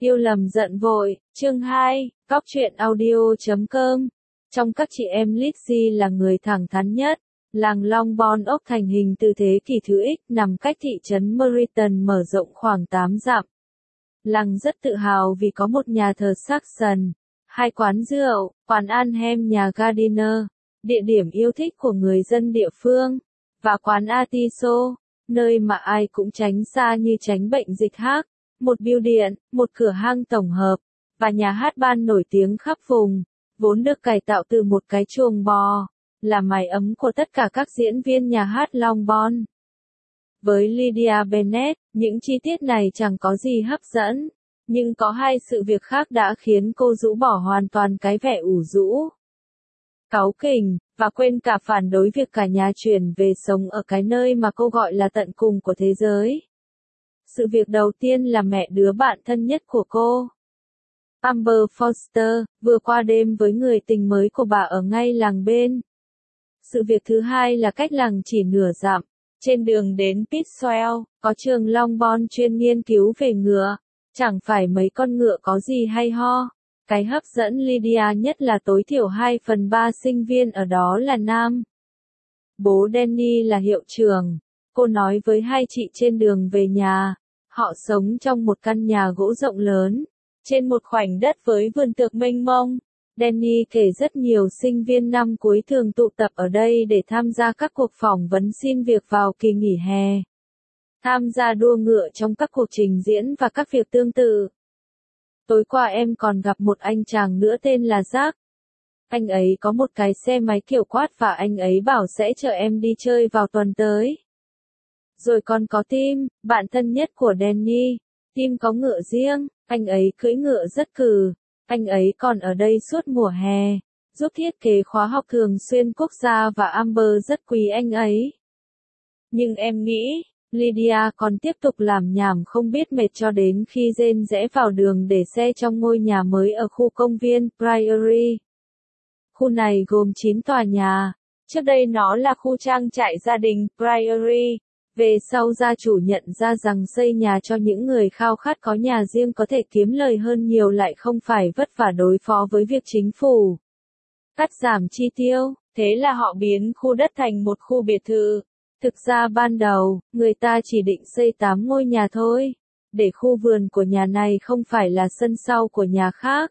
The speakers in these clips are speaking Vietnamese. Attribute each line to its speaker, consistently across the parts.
Speaker 1: Yêu lầm giận vội, chương 2, Cóc truyện audio.com. Trong các chị em Lizzy là người thẳng thắn nhất. Làng Long Bon ốc thành hình từ thế kỷ thứ X nằm cách thị trấn Meriton mở rộng khoảng 8 dặm. Làng rất tự hào vì có một nhà thờ Saxon, 2 quán rượu, quán ăn hem nhà Gardiner, địa điểm yêu thích của người dân địa phương, và quán Atiso, nơi mà ai cũng tránh xa như tránh bệnh dịch hác, một bưu điện, một cửa hàng tổng hợp, và nhà hát ban nổi tiếng khắp vùng, vốn được cải tạo từ một cái chuồng bò, là mái ấm của tất cả các diễn viên nhà hát Long Bon. Với Lydia Bennet, những chi tiết này chẳng có gì hấp dẫn, nhưng có 2 sự việc khác đã khiến cô rũ bỏ hoàn toàn cái vẻ ủ rũ, cáu kỉnh, và quên cả phản đối việc cả nhà chuyển về sống ở cái nơi mà cô gọi là tận cùng của thế giới. Sự việc đầu tiên là mẹ đứa bạn thân nhất của cô, Amber Foster, vừa qua đêm với người tình mới của bà ở ngay làng bên. Sự việc thứ hai là cách làng chỉ nửa dặm, trên đường đến Pittswell, có trường Long Bon chuyên nghiên cứu về ngựa. Chẳng phải mấy con ngựa có gì hay ho. Cái hấp dẫn Lydia nhất là tối thiểu 2/3 sinh viên ở đó là nam. Bố Danny là hiệu trưởng. Cô nói với 2 chị trên đường về nhà. Họ sống trong một căn nhà gỗ rộng lớn, trên một khoảnh đất với vườn tược mênh mông. Danny kể rất nhiều sinh viên năm cuối thường tụ tập ở đây để tham gia các cuộc phỏng vấn xin việc vào kỳ nghỉ hè. Tham gia đua ngựa trong các cuộc trình diễn và các việc tương tự. Tối qua em còn gặp một anh chàng nữa tên là Jack. Anh ấy có một cái xe máy kiểu quad và anh ấy bảo sẽ chở em đi chơi vào tuần tới. Rồi còn có Tim, bạn thân nhất của Danny. Tim có ngựa riêng, anh ấy cưỡi ngựa rất cừ. Anh ấy còn ở đây suốt mùa hè, giúp thiết kế khóa học thường xuyên quốc gia và Amber rất quý anh ấy. Nhưng em nghĩ, Lydia còn tiếp tục làm nhảm không biết mệt cho đến khi Jane rẽ vào đường để xe trong ngôi nhà mới ở khu công viên Priory. Khu này gồm 9 tòa nhà. Trước đây nó là khu trang trại gia đình Priory. Về sau gia chủ nhận ra rằng xây nhà cho những người khao khát có nhà riêng có thể kiếm lời hơn nhiều lại không phải vất vả đối phó với việc chính phủ cắt giảm chi tiêu, thế là họ biến khu đất thành một khu biệt thự. Thực ra ban đầu, người ta chỉ định xây 8 ngôi nhà thôi, để khu vườn của nhà này không phải là sân sau của nhà khác.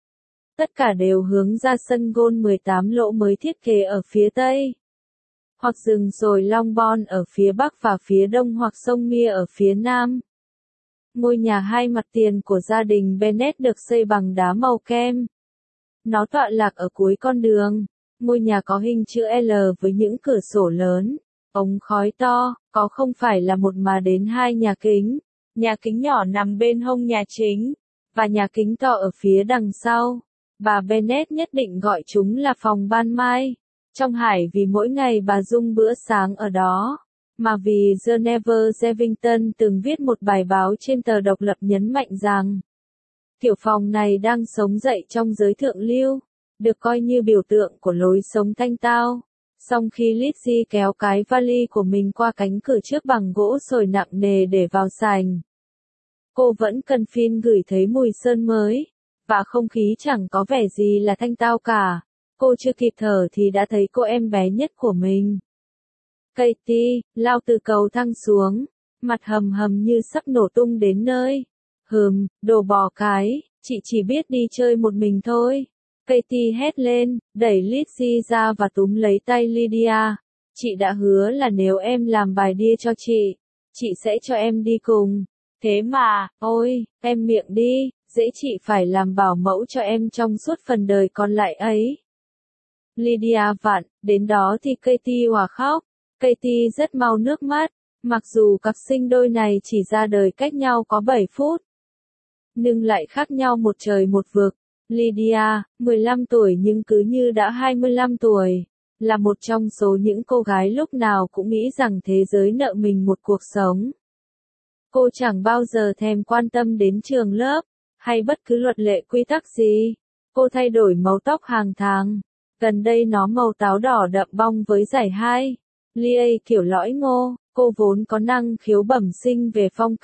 Speaker 1: Tất cả đều hướng ra sân golf 18 lỗ mới thiết kế ở phía tây. Hoặc rừng rồi Long Bon ở phía bắc và phía đông hoặc sông Mia ở phía nam. Ngôi nhà 2 mặt tiền của gia đình Bennett được xây bằng đá màu kem. Nó tọa lạc ở cuối con đường. Ngôi nhà có hình chữ L với những cửa sổ lớn, ống khói to, có không phải là một mà đến 2 nhà kính. Nhà kính nhỏ nằm bên hông nhà chính, và nhà kính to ở phía đằng sau. Bà Bennett nhất định gọi chúng là phòng ban mai. Trong Hải vì mỗi ngày bà dung bữa sáng ở đó, mà vì Geneva Jevington từng viết một bài báo trên tờ Độc lập nhấn mạnh rằng kiểu phòng này đang sống dậy trong giới thượng lưu, được coi như biểu tượng của lối sống thanh tao. Song khi Lizzy kéo cái vali của mình qua cánh cửa trước bằng gỗ sồi nặng nề để vào sảnh, cô vẫn cần phiên gửi thấy mùi sơn mới, và không khí chẳng có vẻ gì là thanh tao cả. Cô chưa kịp thở thì đã thấy cô em bé nhất của mình, Katie, lao từ cầu thang xuống, mặt hầm hầm như sắp nổ tung đến nơi. Đồ bò cái, chị chỉ biết đi chơi một mình thôi. Katie hét lên, đẩy Lizzy ra và túm lấy tay Lydia. Chị đã hứa là nếu em làm bài đia cho chị sẽ cho em đi cùng. Thế mà, ôi, em miệng đi, dễ chị phải làm bảo mẫu cho em trong suốt phần đời còn lại ấy. Lydia vặn, đến đó thì Katie òa khóc. Katie rất mau nước mắt, mặc dù cặp sinh đôi này chỉ ra đời cách nhau có 7 phút. Nhưng lại khác nhau một trời một vực. Lydia, 15 tuổi nhưng cứ như đã 25 tuổi, là một trong số những cô gái lúc nào cũng nghĩ rằng thế giới nợ mình một cuộc sống. Cô chẳng bao giờ thèm quan tâm đến trường lớp, hay bất cứ luật lệ quy tắc gì. Cô thay đổi màu tóc hàng tháng. Gần đây nó màu táo đỏ đậm bong với dải 2. Lia kiểu lõi ngô, cô vốn có năng khiếu bẩm sinh về phong cách,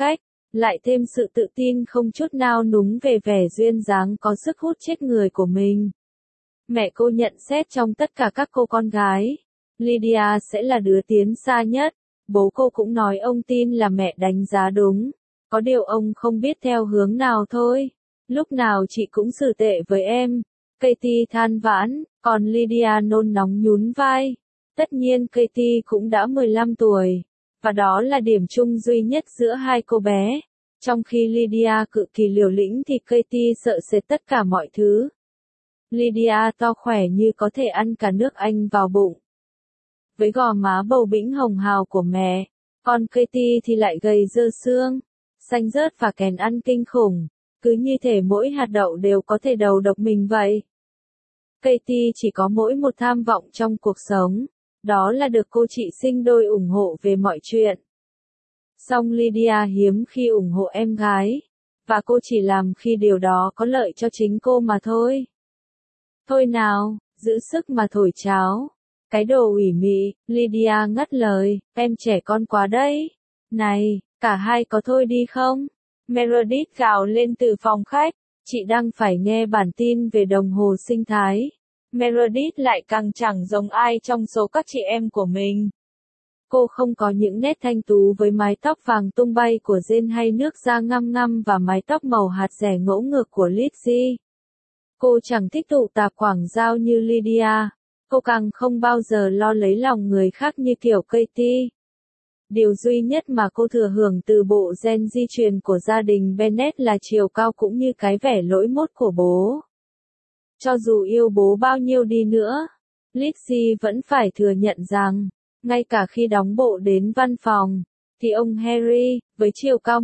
Speaker 1: lại thêm sự tự tin không chút nao núng về vẻ duyên dáng có sức hút chết người của mình. Mẹ cô nhận xét trong tất cả các cô con gái, Lydia sẽ là đứa tiến xa nhất. Bố cô cũng nói ông tin là mẹ đánh giá đúng. Có điều ông không biết theo hướng nào thôi. Lúc nào chị cũng xử tệ với em. Katie than vãn, còn Lydia nôn nóng nhún vai. Tất nhiên Katie cũng đã 15 tuổi. Và đó là điểm chung duy nhất giữa hai cô bé. Trong khi Lydia cực kỳ liều lĩnh thì Katie sợ sệt tất cả mọi thứ. Lydia to khỏe như có thể ăn cả nước Anh vào bụng. Với gò má bầu bĩnh hồng hào của mẹ, còn Katie thì lại gầy dơ xương, xanh rớt và kèn ăn kinh khủng, cứ như thể mỗi hạt đậu đều có thể đầu độc mình vậy. Katie chỉ có mỗi một tham vọng trong cuộc sống, đó là được cô chị sinh đôi ủng hộ về mọi chuyện. Song Lydia hiếm khi ủng hộ em gái, và cô chỉ làm khi điều đó có lợi cho chính cô mà thôi. Thôi nào, giữ sức mà thổi cháo. Cái đồ ủy mị, Lydia ngắt lời, em trẻ con quá đấy. Này, cả hai có thôi đi không? Meredith gào lên từ phòng khách, chị đang phải nghe bản tin về đồng hồ sinh thái. Meredith lại càng chẳng giống ai trong số các chị em của mình. Cô không có những nét thanh tú với mái tóc vàng tung bay của Jane hay nước da ngăm ngăm và mái tóc màu hạt rẻ ngỗ ngược của Lizzie. Cô chẳng thích tụ tạp quảng giao như Lydia. Cô càng không bao giờ lo lấy lòng người khác như kiểu Katie. Điều duy nhất mà cô thừa hưởng từ bộ gen di truyền của gia đình Bennet là chiều cao cũng như cái vẻ lỗi mốt của bố. Cho dù yêu bố bao nhiêu đi nữa, Lizzie vẫn phải thừa nhận rằng, ngay cả khi đóng bộ đến văn phòng, thì ông Harry, với chiều cao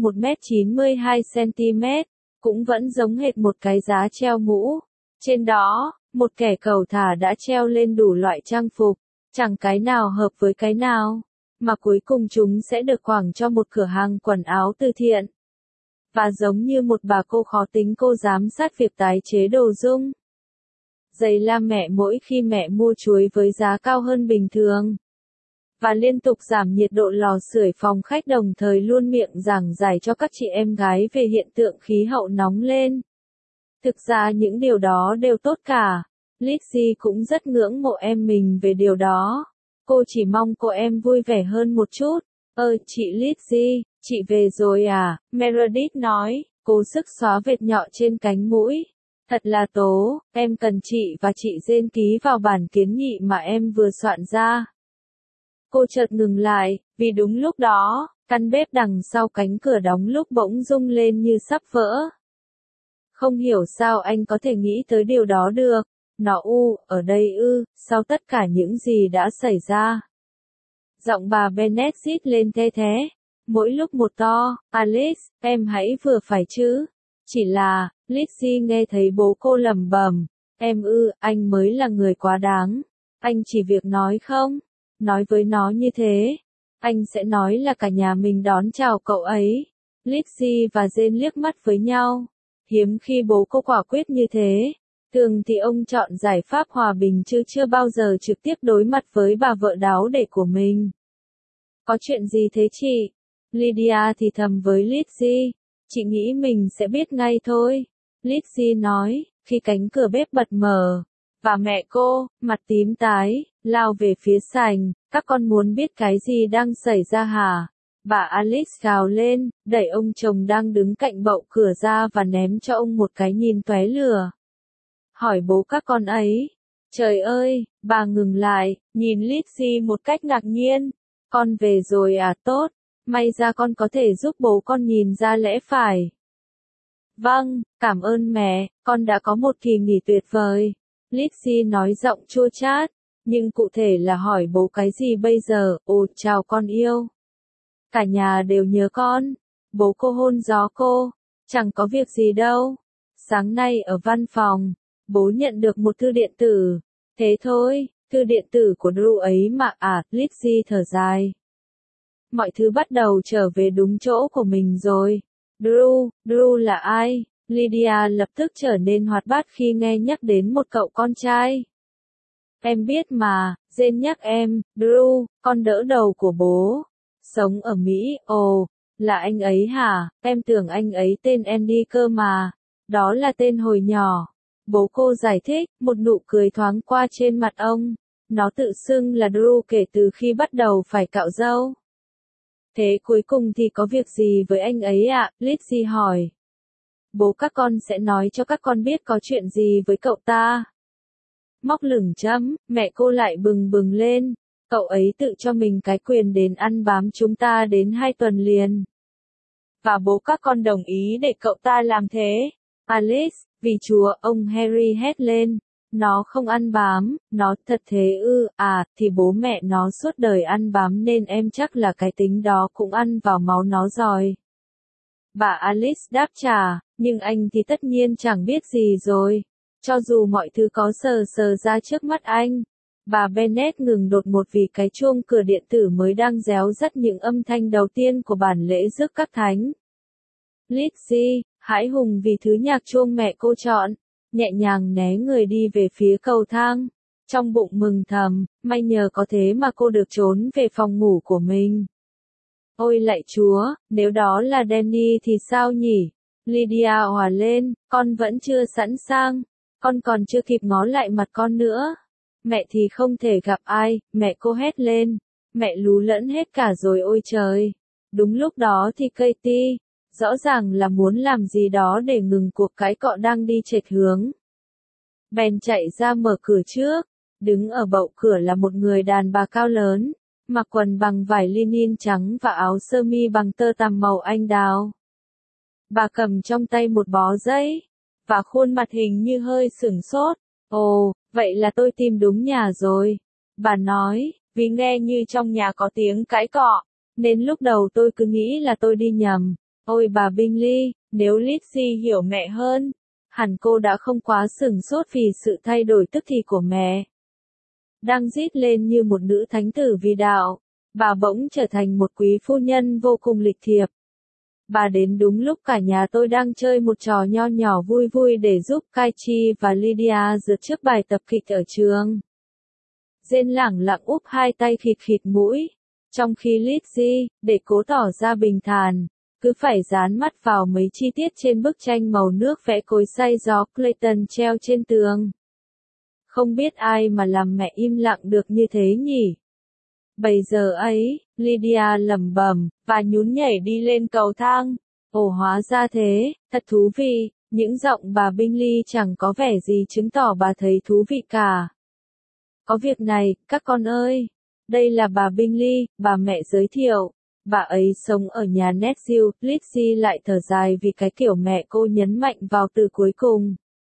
Speaker 1: 1m92cm, cũng vẫn giống hệt một cái giá treo mũ. Trên đó, một kẻ cẩu thả đã treo lên đủ loại trang phục, chẳng cái nào hợp với cái nào, mà cuối cùng chúng sẽ được quẳng cho một cửa hàng quần áo từ thiện. Và giống như một bà cô khó tính, cô giám sát việc tái chế đồ dung. Giày la mẹ mỗi khi mẹ mua chuối với giá cao hơn bình thường. Và liên tục giảm nhiệt độ lò sưởi phòng khách, đồng thời luôn miệng giảng giải cho các chị em gái về hiện tượng khí hậu nóng lên. Thực ra những điều đó đều tốt cả. Lizzie cũng rất ngưỡng mộ em mình về điều đó. Cô chỉ mong cô em vui vẻ hơn một chút. Chị Lizzie, chị về rồi à? Meredith nói, cố sức xóa vệt nhọ trên cánh mũi. Thật là tố, em cần chị và chị Jane ký vào bản kiến nghị mà em vừa soạn ra. Cô chợt ngừng lại, vì đúng lúc đó, căn bếp đằng sau cánh cửa đóng lúc bỗng rung lên như sắp vỡ. Không hiểu sao anh có thể nghĩ tới điều đó được. Nó ở đây sau tất cả những gì đã xảy ra. Giọng bà Bennet rít lên the thé. Mỗi lúc một to, Alice, em hãy vừa phải chứ. Chỉ là, Lizzie nghe thấy bố cô lẩm bẩm. Em anh mới là người quá đáng. Anh chỉ việc nói không? Nói với nó như thế. Anh sẽ nói là cả nhà mình đón chào cậu ấy. Lizzie và Jane liếc mắt với nhau. Hiếm khi bố cô quả quyết như thế. Thường thì ông chọn giải pháp hòa bình chứ chưa bao giờ trực tiếp đối mặt với bà vợ đáo để của mình. Có chuyện gì thế chị? Lydia thì thầm với Lizzie. Chị nghĩ mình sẽ biết ngay thôi. Lizzie nói, khi cánh cửa bếp bật mở. Và mẹ cô, mặt tím tái, lao về phía sảnh. Các con muốn biết cái gì đang xảy ra hả? Bà Alice gào lên, đẩy ông chồng đang đứng cạnh bậu cửa ra và ném cho ông một cái nhìn tóe lửa. Hỏi bố các con ấy. Trời ơi, bà ngừng lại, nhìn Lizzie một cách ngạc nhiên. Con về rồi à, tốt. May ra con có thể giúp bố con nhìn ra lẽ phải. Vâng, cảm ơn mẹ, con đã có một kỳ nghỉ tuyệt vời. Lizzie nói giọng chua chát. Nhưng cụ thể là hỏi bố cái gì bây giờ? Chào con yêu. Cả nhà đều nhớ con. Bố cô hôn gió cô. Chẳng có việc gì đâu. Sáng nay ở văn phòng, bố nhận được một thư điện tử. Thế thôi, thư điện tử của Drew ấy mà Lizzie thở dài. Mọi thứ bắt đầu trở về đúng chỗ của mình rồi. Drew là ai? Lydia lập tức trở nên hoạt bát khi nghe nhắc đến một cậu con trai. Em biết mà, Jane nhắc em, Drew, con đỡ đầu của bố. Sống ở Mỹ, Là anh ấy hả, em tưởng anh ấy tên Andy cơ mà. Đó là tên hồi nhỏ. Bố cô giải thích, một nụ cười thoáng qua trên mặt ông. Nó tự xưng là Drew kể từ khi bắt đầu phải cạo râu. Thế cuối cùng thì có việc gì với anh ấy ạ? Lizzie hỏi. Bố các con sẽ nói cho các con biết có chuyện gì với cậu ta. Móc lửng chấm, mẹ cô lại bừng bừng lên. Cậu ấy tự cho mình cái quyền đến ăn bám chúng ta đến 2 tuần liền. Và bố các con đồng ý để cậu ta làm thế. Alice, vì Chúa, ông Harry hét lên. Nó không ăn bám, nó thật thế ư, thì bố mẹ nó suốt đời ăn bám nên em chắc là cái tính đó cũng ăn vào máu nó rồi. Bà Alice đáp trả, nhưng anh thì tất nhiên chẳng biết gì rồi. Cho dù mọi thứ có sờ sờ ra trước mắt anh. Bà Bennet ngừng đột ngột vì cái chuông cửa điện tử mới đang réo rắt những âm thanh đầu tiên của bản lễ rước các thánh. Lizzie, hãi hùng vì thứ nhạc chuông mẹ cô chọn, nhẹ nhàng né người đi về phía cầu thang. Trong bụng mừng thầm, may nhờ có thế mà cô được trốn về phòng ngủ của mình. Ôi lạy Chúa, nếu đó là Danny thì sao nhỉ? Lydia òa lên, con vẫn chưa sẵn sàng, con còn chưa kịp ngó lại mặt con nữa. Mẹ thì không thể gặp ai, mẹ cô hét lên. Mẹ lú lẫn hết cả rồi ôi trời. Đúng lúc đó thì Katie, rõ ràng là muốn làm gì đó để ngừng cuộc cãi cọ đang đi chệch hướng. Bèn chạy ra mở cửa trước, đứng ở bậu cửa là một người đàn bà cao lớn, mặc quần bằng vải linen trắng và áo sơ mi bằng tơ tằm màu anh đào. Bà cầm trong tay một bó giấy, và khuôn mặt hình như hơi sửng sốt. Ồ, vậy là tôi tìm đúng nhà rồi. Bà nói, vì nghe như trong nhà có tiếng cãi cọ, nên lúc đầu tôi cứ nghĩ là tôi đi nhầm. Ôi bà Bingley, nếu Lizzie hiểu mẹ hơn, hẳn cô đã không quá sửng sốt vì sự thay đổi tức thì của mẹ. Đang rít lên như một nữ thánh tử vì đạo, bà bỗng trở thành một quý phu nhân vô cùng lịch thiệp. Bà đến đúng lúc cả nhà tôi đang chơi một trò nho nhỏ vui vui để giúp Katie và Lydia rượt trước bài tập kịch ở trường. Jane lẳng lặng úp hai tay khịt khịt mũi, trong khi Lizzie, để cố tỏ ra bình thản, cứ phải dán mắt vào mấy chi tiết trên bức tranh màu nước vẽ cối xay gió Clayton treo trên tường. Không biết ai mà làm mẹ im lặng được như thế nhỉ? Bây giờ ấy, Lydia lẩm bẩm, và nhún nhảy đi lên cầu thang. Ồ hóa ra thế, thật thú vị, những giọng bà Bingley chẳng có vẻ gì chứng tỏ bà thấy thú vị cả. Có việc này, các con ơi. Đây là bà Bingley, bà mẹ giới thiệu. Bà ấy sống ở nhà Netfield, Lizzie lại thở dài vì cái kiểu mẹ cô nhấn mạnh vào từ cuối cùng.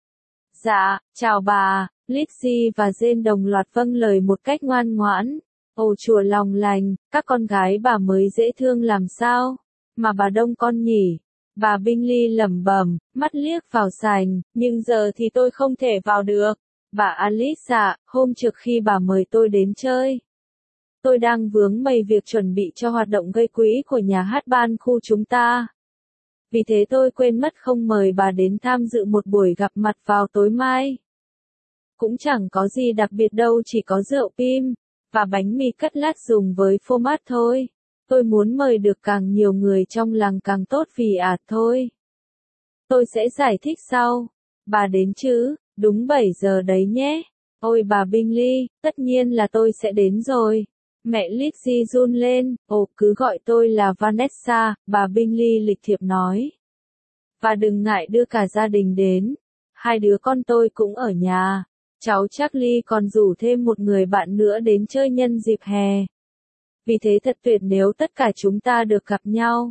Speaker 1: Dạ, chào bà, Lizzie và Jane đồng loạt vâng lời một cách ngoan ngoãn. Ồ chùa lòng lành, các con gái bà mới dễ thương làm sao, mà bà đông con nhỉ. Bà Bingley lẩm bẩm, mắt liếc vào sành, nhưng giờ thì tôi không thể vào được. Bà Alice ạ, hôm trước khi bà mời tôi đến chơi, tôi đang vướng mây việc chuẩn bị cho hoạt động gây quỹ của nhà hát ban khu chúng ta. Vì thế tôi quên mất không mời bà đến tham dự một buổi gặp mặt vào tối mai. Cũng chẳng có gì đặc biệt đâu, chỉ có rượu pim và bánh mì cắt lát dùng với phô mát thôi. Tôi muốn mời được càng nhiều người trong làng càng tốt vì thôi. Tôi sẽ giải thích sau. Bà đến chứ, đúng 7 giờ đấy nhé. Ôi bà Bingley, tất nhiên là tôi sẽ đến rồi. Mẹ Lizzie run lên, ồ cứ gọi tôi là Vanessa, bà Bingley lịch thiệp nói. Và đừng ngại đưa cả gia đình đến. 2 đứa con tôi cũng ở nhà. Cháu Charlie còn rủ thêm một người bạn nữa đến chơi nhân dịp hè. Vì thế thật tuyệt nếu tất cả chúng ta được gặp nhau.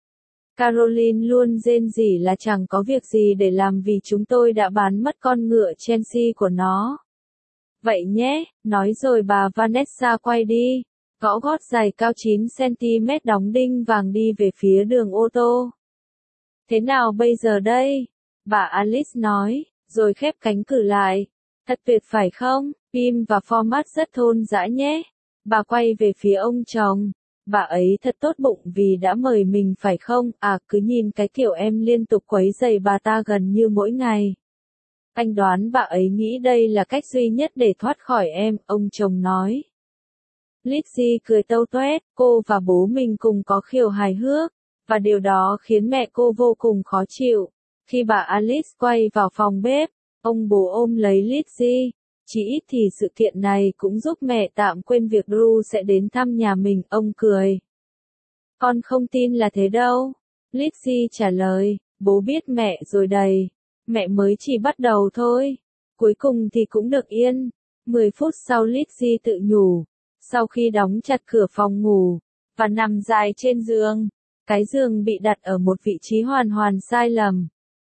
Speaker 1: Caroline luôn rên rỉ là chẳng có việc gì để làm vì chúng tôi đã bán mất con ngựa Chelsea của nó. Vậy nhé, nói rồi bà Vanessa quay đi, gõ gót giày cao 9cm đóng đinh vàng đi về phía đường ô tô. Thế nào bây giờ đây? Bà Alice nói, rồi khép cánh cửa lại. Thật tuyệt phải không? Pim và format rất thôn dã nhé. Bà quay về phía ông chồng. Bà ấy thật tốt bụng vì đã mời mình phải không? Cứ nhìn cái kiểu em liên tục quấy rầy bà ta gần như mỗi ngày. Anh đoán bà ấy nghĩ đây là cách duy nhất để thoát khỏi em, ông chồng nói. Lizzie cười tâu toét, cô và bố mình cùng có khiêu hài hước. và điều đó khiến mẹ cô vô cùng khó chịu. Khi bà Alice quay vào phòng bếp, ông bố ôm lấy Lizzie. Chỉ ít thì sự kiện này cũng giúp mẹ tạm quên việc Drew sẽ đến thăm nhà mình, ông cười. Con không tin là thế đâu. Lizzie trả lời, bố biết mẹ rồi đầy. Mẹ mới chỉ bắt đầu thôi. Cuối cùng thì cũng được yên. 10 phút sau Lizzie tự nhủ. Sau khi đóng chặt cửa phòng ngủ, và nằm dài trên giường, cái giường bị đặt ở một vị trí hoàn hoàn sai lầm.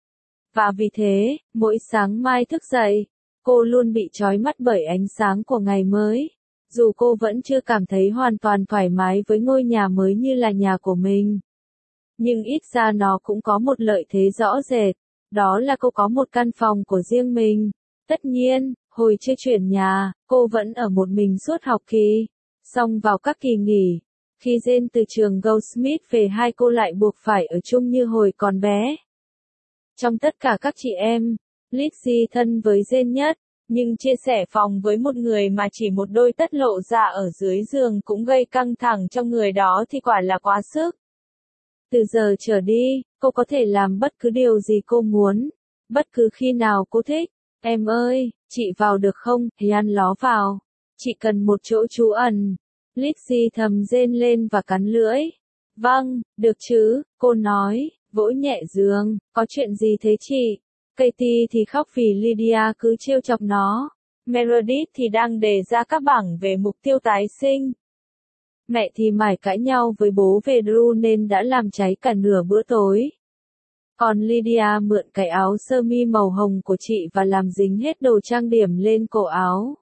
Speaker 1: Và vì thế, mỗi sáng mai thức dậy, cô luôn bị trói mắt bởi ánh sáng của ngày mới. Dù cô vẫn chưa cảm thấy hoàn toàn thoải mái với ngôi nhà mới như là nhà của mình. Nhưng ít ra nó cũng có một lợi thế rõ rệt. Đó là cô có một căn phòng của riêng mình. Tất nhiên, hồi chưa chuyển nhà, cô vẫn ở một mình suốt học kỳ. Xong vào các kỳ nghỉ, khi Jane từ trường Goldsmith về hai cô lại buộc phải ở chung như hồi còn bé. Trong tất cả các chị em, Lizzie thân với Jane nhất, nhưng chia sẻ phòng với một người mà chỉ một đôi tất lộ ra ở dưới giường cũng gây căng thẳng trong người đó thì quả là quá sức. Từ giờ trở đi, cô có thể làm bất cứ điều gì cô muốn, bất cứ khi nào cô thích. Em ơi, chị vào được không? Hian ló vào. Chị cần một chỗ trú ẩn. Lizzie thầm rên lên và cắn lưỡi. Vâng, được chứ, cô nói, vỗ nhẹ giường. Có chuyện gì thế chị? Katie thì khóc vì Lydia cứ trêu chọc nó. Meredith thì đang đề ra các bảng về mục tiêu tái sinh. Mẹ thì mải cãi nhau với bố về Drew nên đã làm cháy cả nửa bữa tối. Còn Lydia mượn cái áo sơ mi màu hồng của chị và làm dính hết đồ trang điểm lên cổ áo.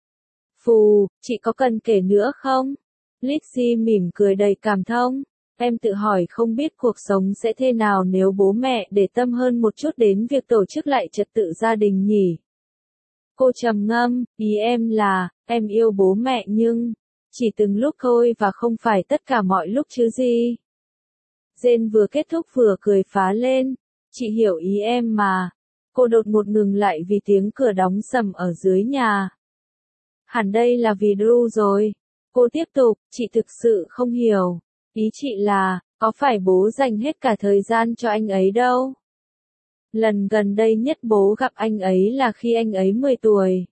Speaker 1: Phù, chị có cần kể nữa không? Lizzie mỉm cười đầy cảm thông. Em tự hỏi không biết cuộc sống sẽ thế nào nếu bố mẹ để tâm hơn một chút đến việc tổ chức lại trật tự gia đình nhỉ? Cô trầm ngâm, ý em là, em yêu bố mẹ nhưng, chỉ từng lúc thôi và không phải tất cả mọi lúc chứ gì. Jane vừa kết thúc vừa cười phá lên. Chị hiểu ý em mà. Cô đột ngột ngừng lại vì tiếng cửa đóng sầm ở dưới nhà. Hẳn đây là vì Drew rồi. Cô tiếp tục, chị thực sự không hiểu. Ý chị là, có phải bố dành hết cả thời gian cho anh ấy đâu? Lần gần đây nhất bố gặp anh ấy là khi anh ấy 10 tuổi.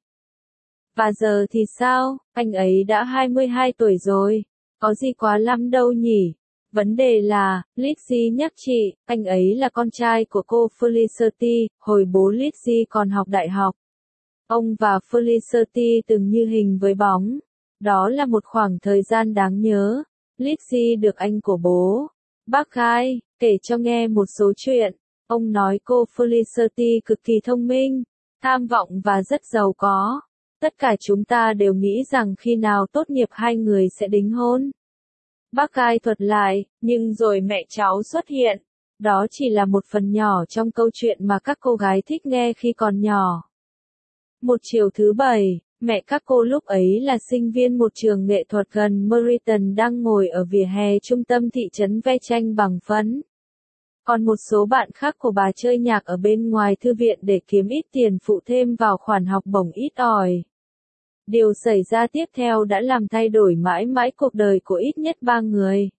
Speaker 1: Và giờ thì sao? Anh ấy đã 22 tuổi rồi. Có gì quá lắm đâu nhỉ? Vấn đề là, Lizzie nhắc chị, anh ấy là con trai của cô Felicity, hồi bố Lizzie còn học đại học. Ông và Felicity từng như hình với bóng. Đó là một khoảng thời gian đáng nhớ. Lizzie được anh của bố, bác Guy, kể cho nghe một số chuyện. Ông nói cô Felicity cực kỳ thông minh, tham vọng và rất giàu có. Tất cả chúng ta đều nghĩ rằng khi nào tốt nghiệp hai người sẽ đính hôn. Bác Guy thuật lại, nhưng rồi mẹ cháu xuất hiện. Đó chỉ là một phần nhỏ trong câu chuyện mà các cô gái thích nghe khi còn nhỏ. Một chiều thứ Bảy, mẹ các cô lúc ấy là sinh viên một trường nghệ thuật gần Meriton đang ngồi ở vỉa hè trung tâm thị trấn vẽ tranh bằng phấn. Còn một số bạn khác của bà chơi nhạc ở bên ngoài thư viện để kiếm ít tiền phụ thêm vào khoản học bổng ít ỏi. Điều xảy ra tiếp theo đã làm thay đổi mãi mãi cuộc đời của ít nhất 3 người.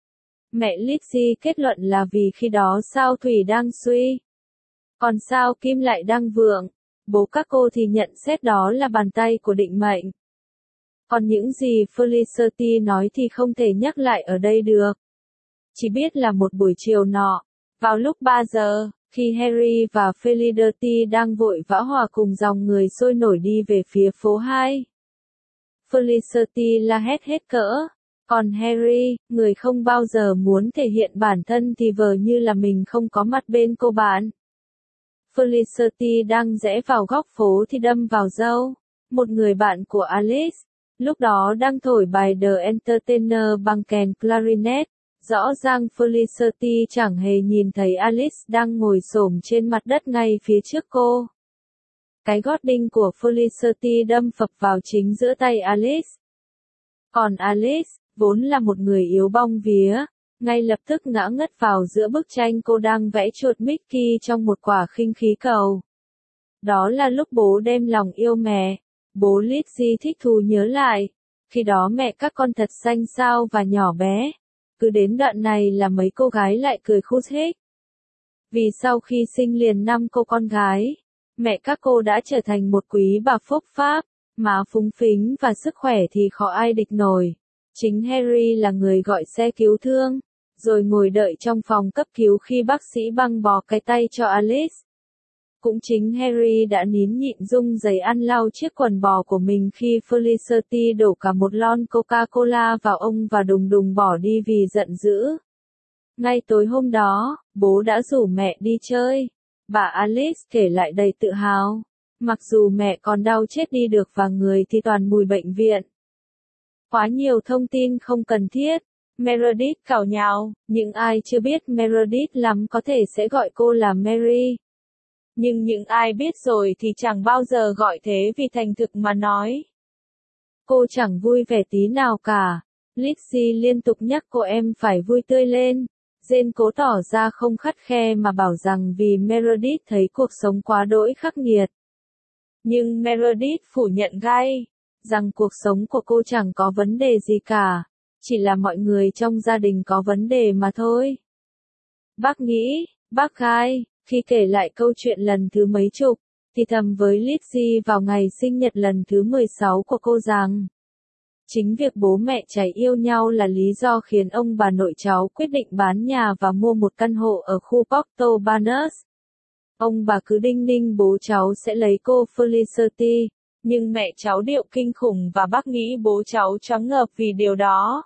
Speaker 1: Mẹ Lizzie kết luận là vì khi đó sao thủy đang suy. Còn sao kim lại đang vượng. Bố các cô thì nhận xét đó là bàn tay của định mệnh. Còn những gì Felicity nói thì không thể nhắc lại ở đây được. Chỉ biết là một buổi chiều nọ, vào lúc 3 giờ, khi Harry và Felicity đang vội vã hòa cùng dòng người sôi nổi đi về phía phố 2. Felicity la hét hết cỡ. Còn Harry, người không bao giờ muốn thể hiện bản thân thì vờ như là mình không có mặt bên cô bạn. Felicity đang rẽ vào góc phố thì đâm vào dâu, một người bạn của Alice, lúc đó đang thổi bài The Entertainer bằng kèn clarinet. Rõ ràng Felicity chẳng hề nhìn thấy Alice đang ngồi xổm trên mặt đất ngay phía trước cô. Cái gót đinh của Felicity đâm phập vào chính giữa tay Alice. Còn Alice, vốn là một người yếu bong vía, ngay lập tức ngã ngất vào giữa bức tranh cô đang vẽ chuột Mickey trong một quả khinh khí cầu. Đó là lúc bố đem lòng yêu mẹ. Bố Lizzie thích thú nhớ lại. Khi đó mẹ các con thật xanh xao và nhỏ bé. Cứ đến đoạn này là mấy cô gái lại cười khúc khích. Vì sau khi sinh liền 5 cô con gái, mẹ các cô đã trở thành một quý bà phúc pháp, má phúng phính và sức khỏe thì khó ai địch nổi. Chính Harry là người gọi xe cứu thương, rồi ngồi đợi trong phòng cấp cứu khi bác sĩ băng bó cái tay cho Alice. Cũng chính Harry đã nín nhịn rung giấy ăn lau chiếc quần bò của mình khi Felicity đổ cả một lon Coca-Cola vào ông và đùng đùng bỏ đi vì giận dữ. Ngay tối hôm đó, bố đã rủ mẹ đi chơi. Bà Alice kể lại đầy tự hào. Mặc dù mẹ còn đau chết đi được và người thì toàn mùi bệnh viện. Quá nhiều thông tin không cần thiết. Meredith càu nhàu, những ai chưa biết Meredith lắm có thể sẽ gọi cô là Mary. Nhưng những ai biết rồi thì chẳng bao giờ gọi thế vì thành thực mà nói. Cô chẳng vui vẻ tí nào cả. Lizzie liên tục nhắc cô em phải vui tươi lên. Jane cố tỏ ra không khắt khe mà bảo rằng vì Meredith thấy cuộc sống quá đỗi khắc nghiệt. Nhưng Meredith phủ nhận gay, rằng cuộc sống của cô chẳng có vấn đề gì cả, chỉ là mọi người trong gia đình có vấn đề mà thôi. Bác nghĩ, bác Guy, khi kể lại câu chuyện lần thứ mấy chục, thì thầm với Lizzie vào ngày sinh nhật lần thứ 16 của cô rằng, chính việc bố mẹ cháy yêu nhau là lý do khiến ông bà nội cháu quyết định bán nhà và mua một căn hộ ở khu Porto Banos. Ông bà cứ đinh ninh bố cháu sẽ lấy cô Felicity, nhưng mẹ cháu điệu kinh khủng và bác nghĩ bố cháu choáng ngợp vì điều đó.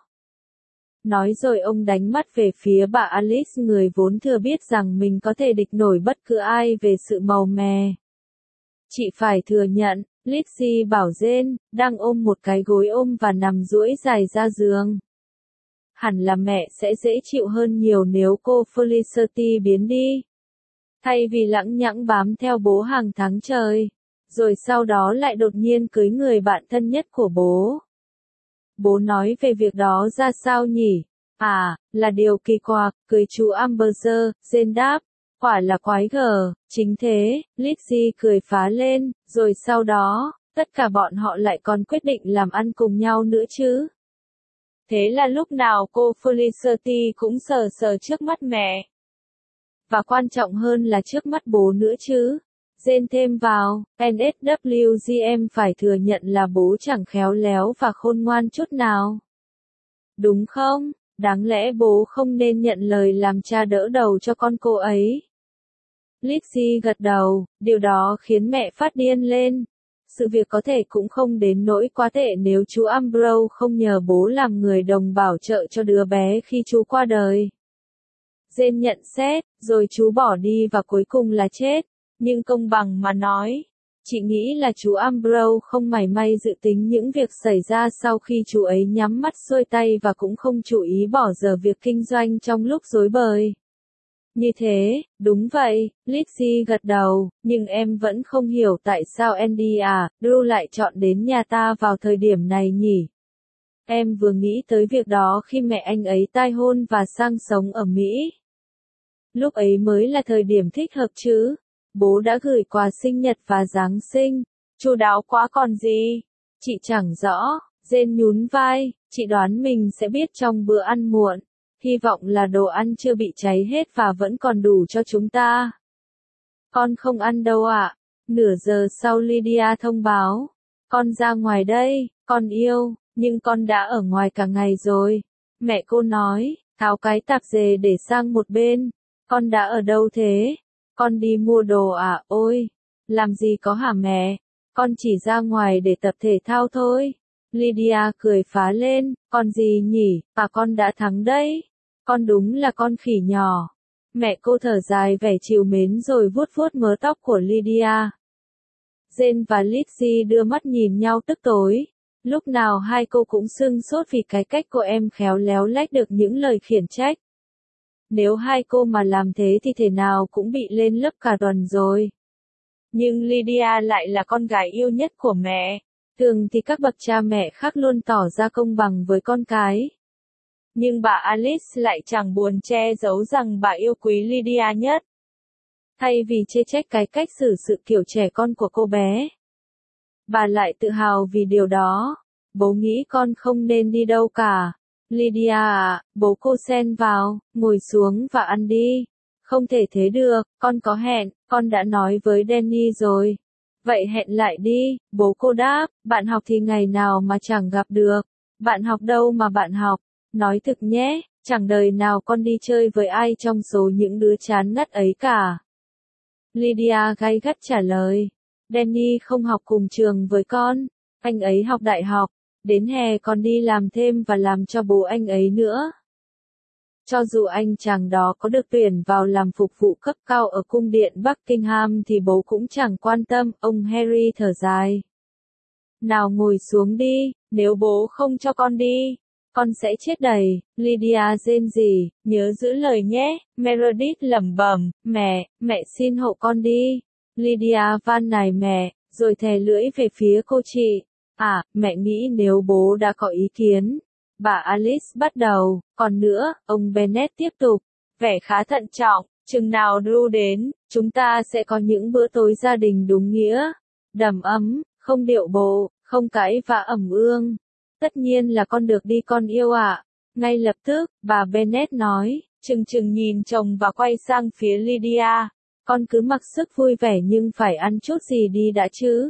Speaker 1: Nói rồi ông đánh mắt về phía bà Alice, người vốn thừa biết rằng mình có thể địch nổi bất cứ ai về sự màu mè. Chị phải thừa nhận, Lizzie bảo Jane, đang ôm một cái gối ôm và nằm duỗi dài ra giường. Hẳn là mẹ sẽ dễ chịu hơn nhiều nếu cô Felicity biến đi. Thay vì lẳng nhẳng bám theo bố hàng tháng trời, rồi sau đó lại đột nhiên cưới người bạn thân nhất của bố. Bố nói về việc đó ra sao nhỉ? À, là điều kỳ quặc, cưới chú Amberger, Jane đáp. Quả là quái gở, chính thế, Lizzie cười phá lên, rồi sau đó, tất cả bọn họ lại còn quyết định làm ăn cùng nhau nữa chứ. Thế là lúc nào cô Felicity cũng sờ sờ trước mắt mẹ. Và quan trọng hơn là trước mắt bố nữa chứ. Jane thêm vào, NSWGM phải thừa nhận là bố chẳng khéo léo và khôn ngoan chút nào. Đúng không? Đáng lẽ bố không nên nhận lời làm cha đỡ đầu cho con cô ấy. Lizzie gật đầu, điều đó khiến mẹ phát điên lên. Sự việc có thể cũng không đến nỗi quá tệ nếu chú Ambrose không nhờ bố làm người đồng bảo trợ cho đứa bé khi chú qua đời. Jane nhận xét, rồi chú bỏ đi và cuối cùng là chết. Nhưng công bằng mà nói, chị nghĩ là chú Ambrose không mảy may dự tính những việc xảy ra sau khi chú ấy nhắm mắt xuôi tay và cũng không chú ý bỏ dở việc kinh doanh trong lúc rối bời. Như thế, đúng vậy, Lizzie gật đầu, nhưng em vẫn không hiểu tại sao Andy Drew lại chọn đến nhà ta vào thời điểm này nhỉ? Em vừa nghĩ tới việc đó khi mẹ anh ấy tai hôn và sang sống ở Mỹ. Lúc ấy mới là thời điểm thích hợp chứ. Bố đã gửi quà sinh nhật và Giáng sinh. Chu đáo quá còn gì. Chị chẳng rõ. Jane nhún vai. Chị đoán mình sẽ biết trong bữa ăn muộn. Hy vọng là đồ ăn chưa bị cháy hết và vẫn còn đủ cho chúng ta. Con không ăn đâu ạ. Nửa giờ sau Lydia thông báo. Con ra ngoài đây, con yêu, nhưng con đã ở ngoài cả ngày rồi. Mẹ cô nói, tháo cái tạp dề để sang một bên. Con đã ở đâu thế? Con đi mua đồ à? Ôi, làm gì có hả mẹ? Con chỉ ra ngoài để tập thể thao thôi. Lydia cười phá lên, con gì nhỉ? À, con đã thắng đấy. Con đúng là con khỉ nhỏ. Mẹ cô thở dài vẻ trìu mến rồi vuốt vuốt mớ tóc của Lydia. Jane và Lizzie đưa mắt nhìn nhau tức tối. Lúc nào hai cô cũng sưng sốt vì cái cách cô em khéo léo lách được những lời khiển trách. Nếu hai cô mà làm thế thì thể nào cũng bị lên lớp cả tuần rồi. Nhưng Lydia lại là con gái yêu nhất của mẹ. Thường thì các bậc cha mẹ khác luôn tỏ ra công bằng với con cái. Nhưng bà Alice lại chẳng buồn che giấu rằng bà yêu quý Lydia nhất. Thay vì chê trách cái cách xử sự kiểu trẻ con của cô bé, bà lại tự hào vì điều đó. Bố nghĩ con không nên đi đâu cả. Lydia à, bố cô xen vào, ngồi xuống và ăn đi. Không thể thế được, con có hẹn, con đã nói với Danny rồi. Vậy hẹn lại đi, bố cô đáp, bạn học thì ngày nào mà chẳng gặp được. Bạn học đâu mà bạn học, nói thực nhé, chẳng đời nào con đi chơi với ai trong số những đứa chán ngắt ấy cả. Lydia gay gắt trả lời, Danny không học cùng trường với con, anh ấy học đại học, đến hè còn đi làm thêm và làm cho bố anh ấy nữa. Cho dù anh chàng đó có được tuyển vào làm phục vụ cấp cao ở cung điện Buckingham thì bố cũng chẳng quan tâm, ông Harry thở dài. Nào ngồi xuống đi, nếu bố không cho con đi, con sẽ chết đầy, Lydia rên rỉ, nhớ giữ lời nhé, Meredith lẩm bẩm, mẹ xin hộ con đi. Lydia van nài mẹ, rồi thè lưỡi về phía cô chị. À, mẹ nghĩ nếu bố đã có ý kiến. Bà Alice bắt đầu, còn nữa, ông Bennet tiếp tục, vẻ khá thận trọng, chừng nào Drew đến, chúng ta sẽ có những bữa tối gia đình đúng nghĩa, đầm ấm, không điệu bộ, không cãi vã ẩm ương. Tất nhiên là con được đi con yêu ạ. Ngay lập tức, bà Bennet nói, chừng nhìn chồng và quay sang phía Lydia, con cứ mặc sức vui vẻ nhưng phải ăn chút gì đi đã chứ.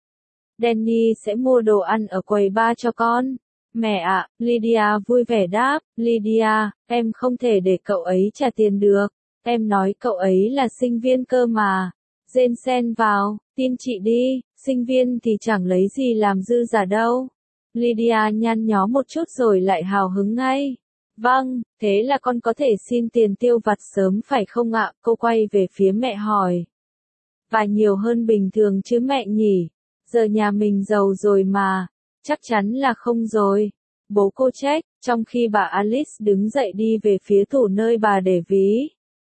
Speaker 1: Danny sẽ mua đồ ăn ở quầy bar cho con. Mẹ ạ, Lydia vui vẻ đáp, Lydia, em không thể để cậu ấy trả tiền được. Em nói cậu ấy là sinh viên cơ mà. Jane xen vào, tin chị đi, sinh viên thì chẳng lấy gì làm dư giả đâu. Lydia nhăn nhó một chút rồi lại hào hứng ngay. Vâng, thế là con có thể xin tiền tiêu vặt sớm phải không ạ? Cô quay về phía mẹ hỏi. Và nhiều hơn bình thường chứ mẹ nhỉ? Giờ nhà mình giàu rồi mà. Chắc chắn là không rồi. Bố cô trách, trong khi bà Alice đứng dậy đi về phía tủ nơi bà để ví.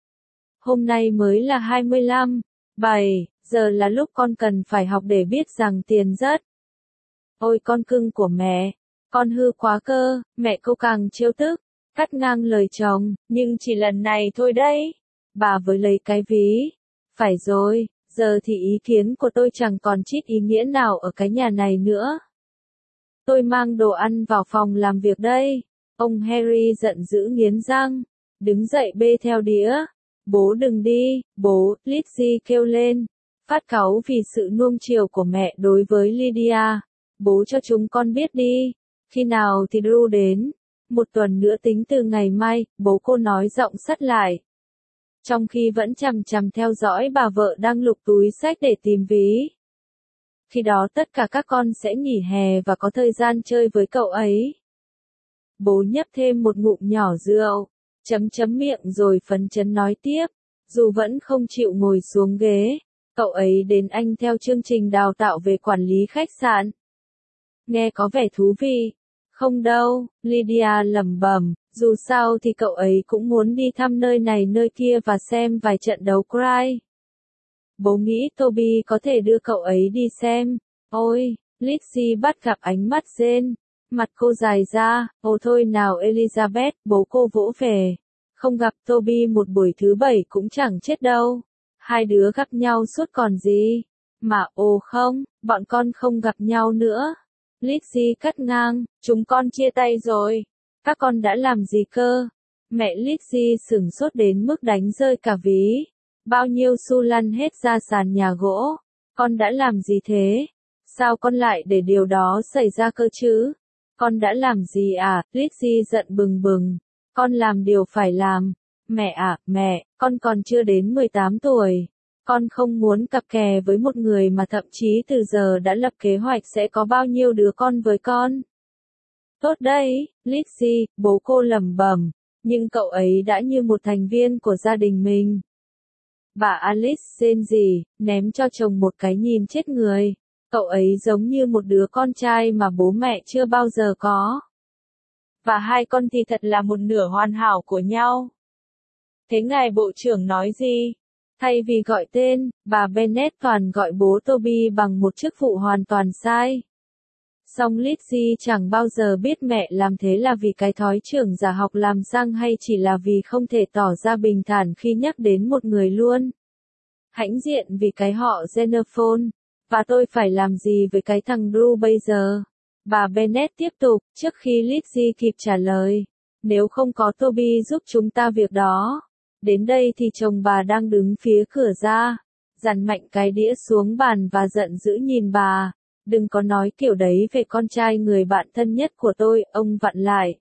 Speaker 1: Hôm nay mới là 25, 7, giờ là lúc con cần phải học để biết rằng tiền rất. Ôi con cưng của mẹ, con hư quá cơ, mẹ cô càng trêu tức, cắt ngang lời chồng, nhưng chỉ lần này thôi đấy. Bà với lấy cái ví. Phải rồi, giờ thì ý kiến của tôi chẳng còn chít ý nghĩa nào ở cái nhà này nữa. Tôi mang đồ ăn vào phòng làm việc đây. Ông Harry giận dữ nghiến răng, đứng dậy bê theo đĩa. Bố đừng đi, bố, Lizzie kêu lên, phát cáu vì sự nuông chiều của mẹ đối với Lydia. Bố cho chúng con biết đi, khi nào thì Drew đến. 1 tuần nữa tính từ ngày mai, bố cô nói giọng sắt lại. Trong khi vẫn chằm chằm theo dõi bà vợ đang lục túi xách để tìm ví. Khi đó tất cả các con sẽ nghỉ hè và có thời gian chơi với cậu ấy. Bố nhấp thêm một ngụm nhỏ rượu, chấm miệng rồi phấn chấn nói tiếp, dù vẫn không chịu ngồi xuống ghế, cậu ấy đến Anh theo chương trình đào tạo về quản lý khách sạn. Nghe có vẻ thú vị. Không đâu, Lydia lẩm bẩm, dù sao thì cậu ấy cũng muốn đi thăm nơi này nơi kia và xem vài trận đấu Cry. Bố nghĩ Toby có thể đưa cậu ấy đi xem. Ôi, Lizzie bắt gặp ánh mắt Jane. Mặt cô dài ra, ồ thôi nào Elizabeth, bố cô vỗ về. Không gặp Toby một buổi thứ 7 cũng chẳng chết đâu. Hai đứa gặp nhau suốt còn gì. Mà ồ không, bọn con không gặp nhau nữa. Lizzie cắt ngang, chúng con chia tay rồi. Các con đã làm gì cơ? Mẹ Lizzie sửng sốt đến mức đánh rơi cả ví. Bao nhiêu xu lăn hết ra sàn nhà gỗ. Con đã làm gì thế? Sao con lại để điều đó xảy ra cơ chứ? Con đã làm gì à? Lizzie giận bừng bừng. Con làm điều phải làm. Mẹ à, mẹ, con còn chưa đến 18 tuổi. Con không muốn cặp kè với một người mà thậm chí từ giờ đã lập kế hoạch sẽ có bao nhiêu đứa con với con. Tốt đấy, Lizzie, bố cô lẩm bẩm, nhưng cậu ấy đã như một thành viên của gia đình mình. Bà Alice rên rỉ, ném cho chồng một cái nhìn chết người. Cậu ấy giống như một đứa con trai mà bố mẹ chưa bao giờ có. Và hai con thì thật là một nửa hoàn hảo của nhau. Thế ngài bộ trưởng nói gì? Thay vì gọi tên, bà Bennet toàn gọi bố Toby bằng một chức vụ hoàn toàn sai. Song Lizzie chẳng bao giờ biết mẹ làm thế là vì cái thói trưởng giả học làm răng hay chỉ là vì không thể tỏ ra bình thản khi nhắc đến một người luôn. Hãnh diện vì cái họ Xenophon. Và tôi phải làm gì với cái thằng Drew bây giờ? Bà Bennet tiếp tục, trước khi Lizzie kịp trả lời. Nếu không có Toby giúp chúng ta việc đó. Đến đây thì chồng bà đang đứng phía cửa ra. Dằn mạnh cái đĩa xuống bàn và giận dữ nhìn bà. Đừng có nói kiểu đấy về con trai người bạn thân nhất của tôi, ông vặn lại.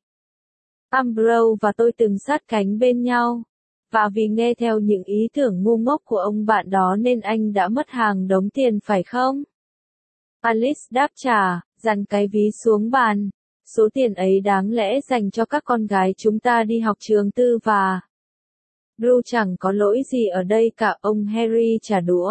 Speaker 1: Ambrose và tôi từng sát cánh bên nhau. Và vì nghe theo những ý tưởng ngu ngốc của ông bạn đó nên anh đã mất hàng đống tiền phải không? Alice đáp trả, dằn cái ví xuống bàn. Số tiền ấy đáng lẽ dành cho các con gái chúng ta đi học trường tư và... Drew chẳng có lỗi gì ở đây cả, ông Harry trả đũa.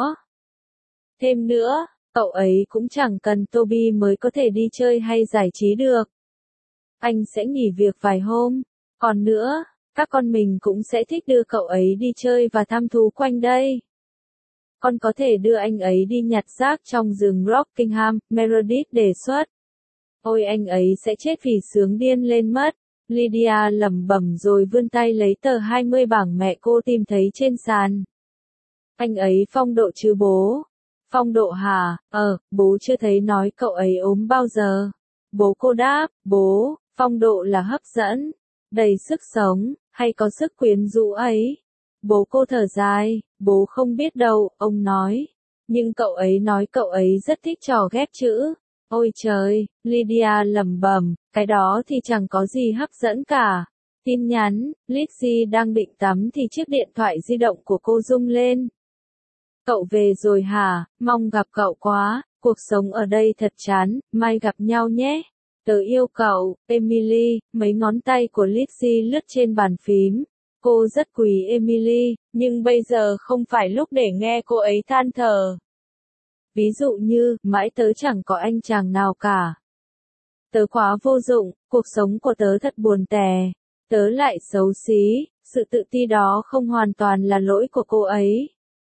Speaker 1: Thêm nữa, cậu ấy cũng chẳng cần Toby mới có thể đi chơi hay giải trí được. Anh sẽ nghỉ việc vài hôm. Còn nữa, các con mình cũng sẽ thích đưa cậu ấy đi chơi và thăm thú quanh đây. Con có thể đưa anh ấy đi nhặt rác trong rừng Rockingham, Meredith đề xuất. Ôi anh ấy sẽ chết vì sướng điên lên mất. Lydia lẩm bẩm rồi vươn tay lấy tờ 20 bảng mẹ cô tìm thấy trên sàn. Anh ấy phong độ chứ bố? Phong độ hả? Bố chưa thấy nói cậu ấy ốm bao giờ. Bố cô đáp, bố, phong độ là hấp dẫn, đầy sức sống, hay có sức quyến rũ ấy. Bố cô thở dài, bố không biết đâu, ông nói. Nhưng cậu ấy nói cậu ấy rất thích trò ghép chữ. Ôi trời, Lydia lẩm bẩm, cái đó thì chẳng có gì hấp dẫn cả. Tin nhắn, Lizzie đang định tắm thì chiếc điện thoại di động của cô rung lên. Cậu về rồi hả, mong gặp cậu quá, cuộc sống ở đây thật chán, mai gặp nhau nhé. Tớ yêu cậu, Emily, mấy ngón tay của Lizzie lướt trên bàn phím. Cô rất quý Emily, nhưng bây giờ không phải lúc để nghe cô ấy than thở. Ví dụ như, mãi tớ chẳng có anh chàng nào cả. Tớ quá vô dụng, cuộc sống của tớ thật buồn tẻ. Tớ lại xấu xí, sự tự ti đó không hoàn toàn là lỗi của cô ấy.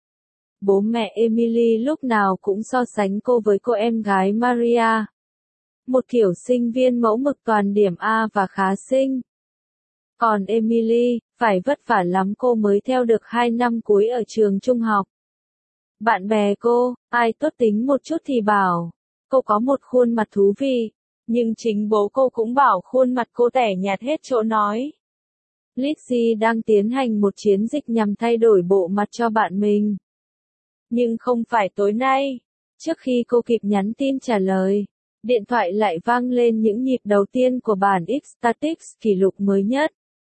Speaker 1: Bố mẹ Emily lúc nào cũng so sánh cô với cô em gái Maria. Một kiểu sinh viên mẫu mực toàn điểm A và khá xinh. Còn Emily, phải vất vả lắm cô mới theo được 2 năm cuối ở trường trung học. Bạn bè cô, ai tốt tính một chút thì bảo, cô có một khuôn mặt thú vị, nhưng chính bố cô cũng bảo khuôn mặt cô tẻ nhạt hết chỗ nói. Lizzie đang tiến hành một chiến dịch nhằm thay đổi bộ mặt cho bạn mình. Nhưng không phải tối nay. Trước khi cô kịp nhắn tin trả lời, điện thoại lại vang lên những nhịp đầu tiên của bản X-Statistics kỷ lục mới nhất.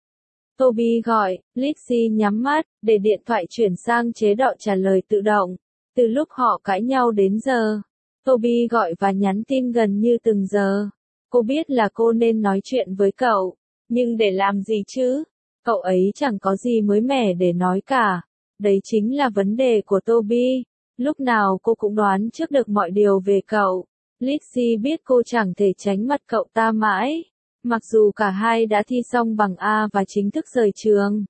Speaker 1: Toby gọi, Lizzie nhắm mắt, để điện thoại chuyển sang chế độ trả lời tự động. Từ lúc họ cãi nhau đến giờ, Toby gọi và nhắn tin gần như từng giờ. Cô biết là cô nên nói chuyện với cậu, nhưng để làm gì chứ? Cậu ấy chẳng có gì mới mẻ để nói cả. Đấy chính là vấn đề của Toby. Lúc nào cô cũng đoán trước được mọi điều về cậu. Lizzie biết cô chẳng thể tránh mặt cậu ta mãi. Mặc dù cả hai đã thi xong bằng A và chính thức rời trường.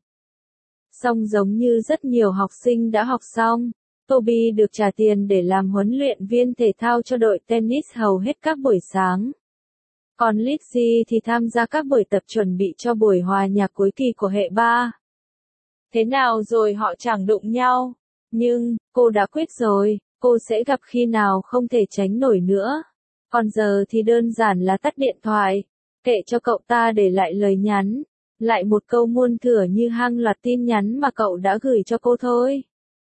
Speaker 1: Song giống như rất nhiều học sinh đã học xong, Toby được trả tiền để làm huấn luyện viên thể thao cho đội tennis hầu hết các buổi sáng. Còn Lizzie thì tham gia các buổi tập chuẩn bị cho buổi hòa nhạc cuối kỳ của hệ 3. Thế nào rồi họ chẳng đụng nhau. Nhưng, cô đã quyết rồi, cô sẽ gặp khi nào không thể tránh nổi nữa. Còn giờ thì đơn giản là tắt điện thoại. Kệ cho cậu ta để lại lời nhắn. Lại một câu muôn thuở như hàng loạt tin nhắn mà cậu đã gửi cho cô thôi.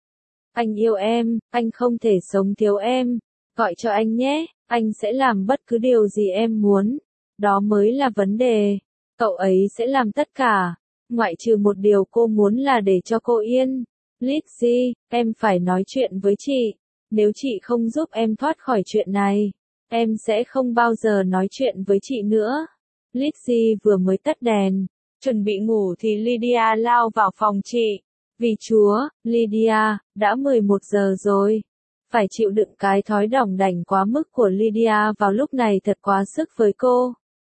Speaker 1: Anh yêu em, anh không thể sống thiếu em. Gọi cho anh nhé, anh sẽ làm bất cứ điều gì em muốn. Đó mới là vấn đề. Cậu ấy sẽ làm tất cả. Ngoại trừ một điều cô muốn là để cho cô yên. Lizzie, em phải nói chuyện với chị. Nếu chị không giúp em thoát khỏi chuyện này, em sẽ không bao giờ nói chuyện với chị nữa. Lizzie vừa mới tắt đèn, chuẩn bị ngủ thì Lydia lao vào phòng chị. Vì Chúa, Lydia, đã 11 giờ rồi. Phải chịu đựng cái thói đỏng đảnh quá mức của Lydia vào lúc này thật quá sức với cô.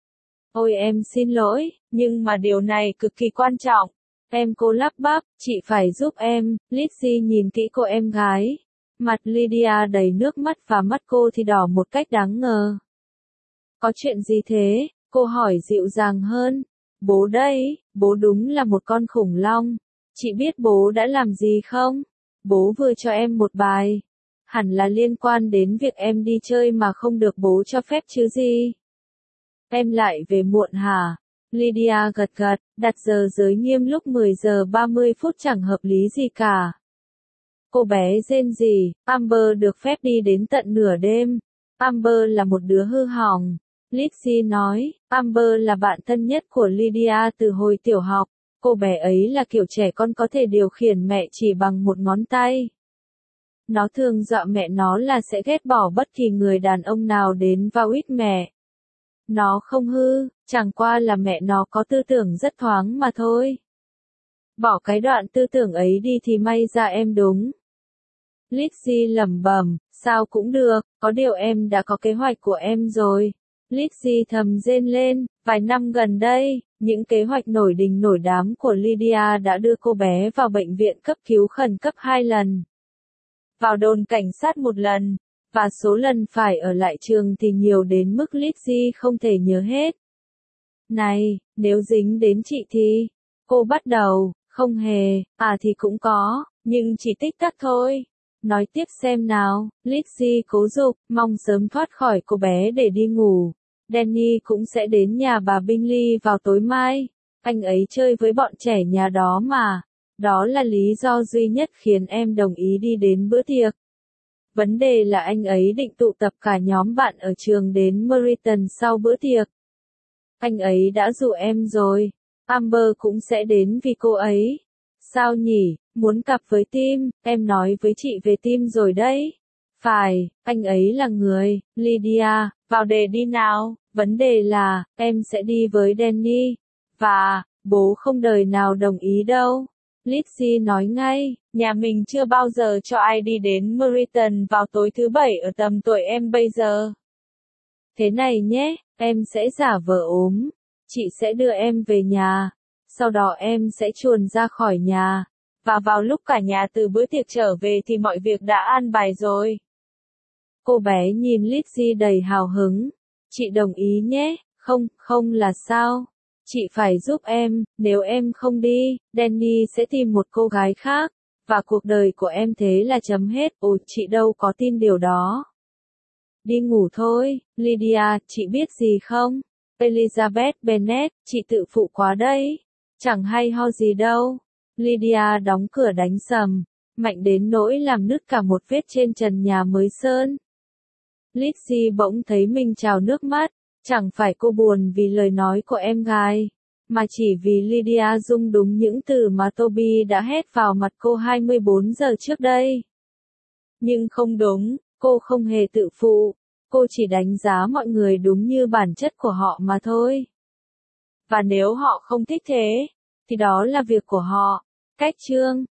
Speaker 1: Ôi em xin lỗi, nhưng mà điều này cực kỳ quan trọng. Cô lắp bắp, chị phải giúp em. Lizzie nhìn kỹ cô em gái. Mặt Lydia đầy nước mắt và mắt cô thì đỏ một cách đáng ngờ. Có chuyện gì thế? Cô hỏi dịu dàng hơn. Bố đây, bố đúng là một con khủng long. Chị biết bố đã làm gì không? Bố vừa cho em một bài. Hẳn là liên quan đến việc em đi chơi mà không được bố cho phép chứ gì. Em lại về muộn hả? Lydia gật gật, đặt giờ giới nghiêm lúc 10 giờ 30 phút chẳng hợp lý gì cả. Cô bé rên rỉ, Amber được phép đi đến tận nửa đêm. Amber là một đứa hư hỏng. Lizzie nói, Amber là bạn thân nhất của Lydia từ hồi tiểu học. Cô bé ấy là kiểu trẻ con có thể điều khiển mẹ chỉ bằng một ngón tay. Nó thường dọa mẹ nó là sẽ ghét bỏ bất kỳ người đàn ông nào đến vào ít mẹ. Nó không hư, chẳng qua là mẹ nó có tư tưởng rất thoáng mà thôi. Bỏ cái đoạn tư tưởng ấy đi thì may ra em đúng. Lizzie lẩm bẩm, sao cũng được, có điều em đã có kế hoạch của em rồi. Lizzie thầm rên lên, vài năm gần đây, những kế hoạch nổi đình nổi đám của Lydia đã đưa cô bé vào bệnh viện cấp cứu khẩn cấp 2 lần. Vào đồn cảnh sát 1 lần, và số lần phải ở lại trường thì nhiều đến mức Lizzie không thể nhớ hết. Này, nếu dính đến chị thì, cô bắt đầu, không hề, thì cũng có, nhưng chỉ tích tắc thôi. Nói tiếp xem nào, Lizzie cố giục, mong sớm thoát khỏi cô bé để đi ngủ. Danny cũng sẽ đến nhà bà Bingley vào tối mai. Anh ấy chơi với bọn trẻ nhà đó mà. Đó là lý do duy nhất khiến em đồng ý đi đến bữa tiệc. Vấn đề là anh ấy định tụ tập cả nhóm bạn ở trường đến Meryton sau bữa tiệc. Anh ấy đã rủ em rồi. Amber cũng sẽ đến vì cô ấy. Sao nhỉ, muốn cặp với Tim, em nói với chị về Tim rồi đấy. Phải, anh ấy là người, Lydia, vào đề đi nào, vấn đề là, em sẽ đi với Danny. Và, bố không đời nào đồng ý đâu. Lizzie nói ngay, nhà mình chưa bao giờ cho ai đi đến Meryton vào tối thứ Bảy ở tầm tuổi em bây giờ. Thế này nhé, em sẽ giả vờ ốm. Chị sẽ đưa em về nhà. Sau đó em sẽ chuồn ra khỏi nhà. Và vào lúc cả nhà từ bữa tiệc trở về thì mọi việc đã an bài rồi. Cô bé nhìn Lizzie đầy hào hứng. Chị đồng ý nhé, không là sao? Chị phải giúp em, nếu em không đi, Danny sẽ tìm một cô gái khác. Và cuộc đời của em thế là chấm hết. Ồ, chị đâu có tin điều đó. Đi ngủ thôi, Lydia, chị biết gì không? Elizabeth Bennet, chị tự phụ quá đấy. Chẳng hay ho gì đâu. Lydia đóng cửa đánh sầm, mạnh đến nỗi làm nứt cả một vết trên trần nhà mới sơn. Lizzie bỗng thấy mình trào nước mắt, chẳng phải cô buồn vì lời nói của em gái, mà chỉ vì Lydia dung đúng những từ mà Toby đã hét vào mặt cô 24 giờ trước đây. Nhưng không đúng, cô không hề tự phụ, cô chỉ đánh giá mọi người đúng như bản chất của họ mà thôi. Và nếu họ không thích thế, thì đó là việc của họ. Cách chương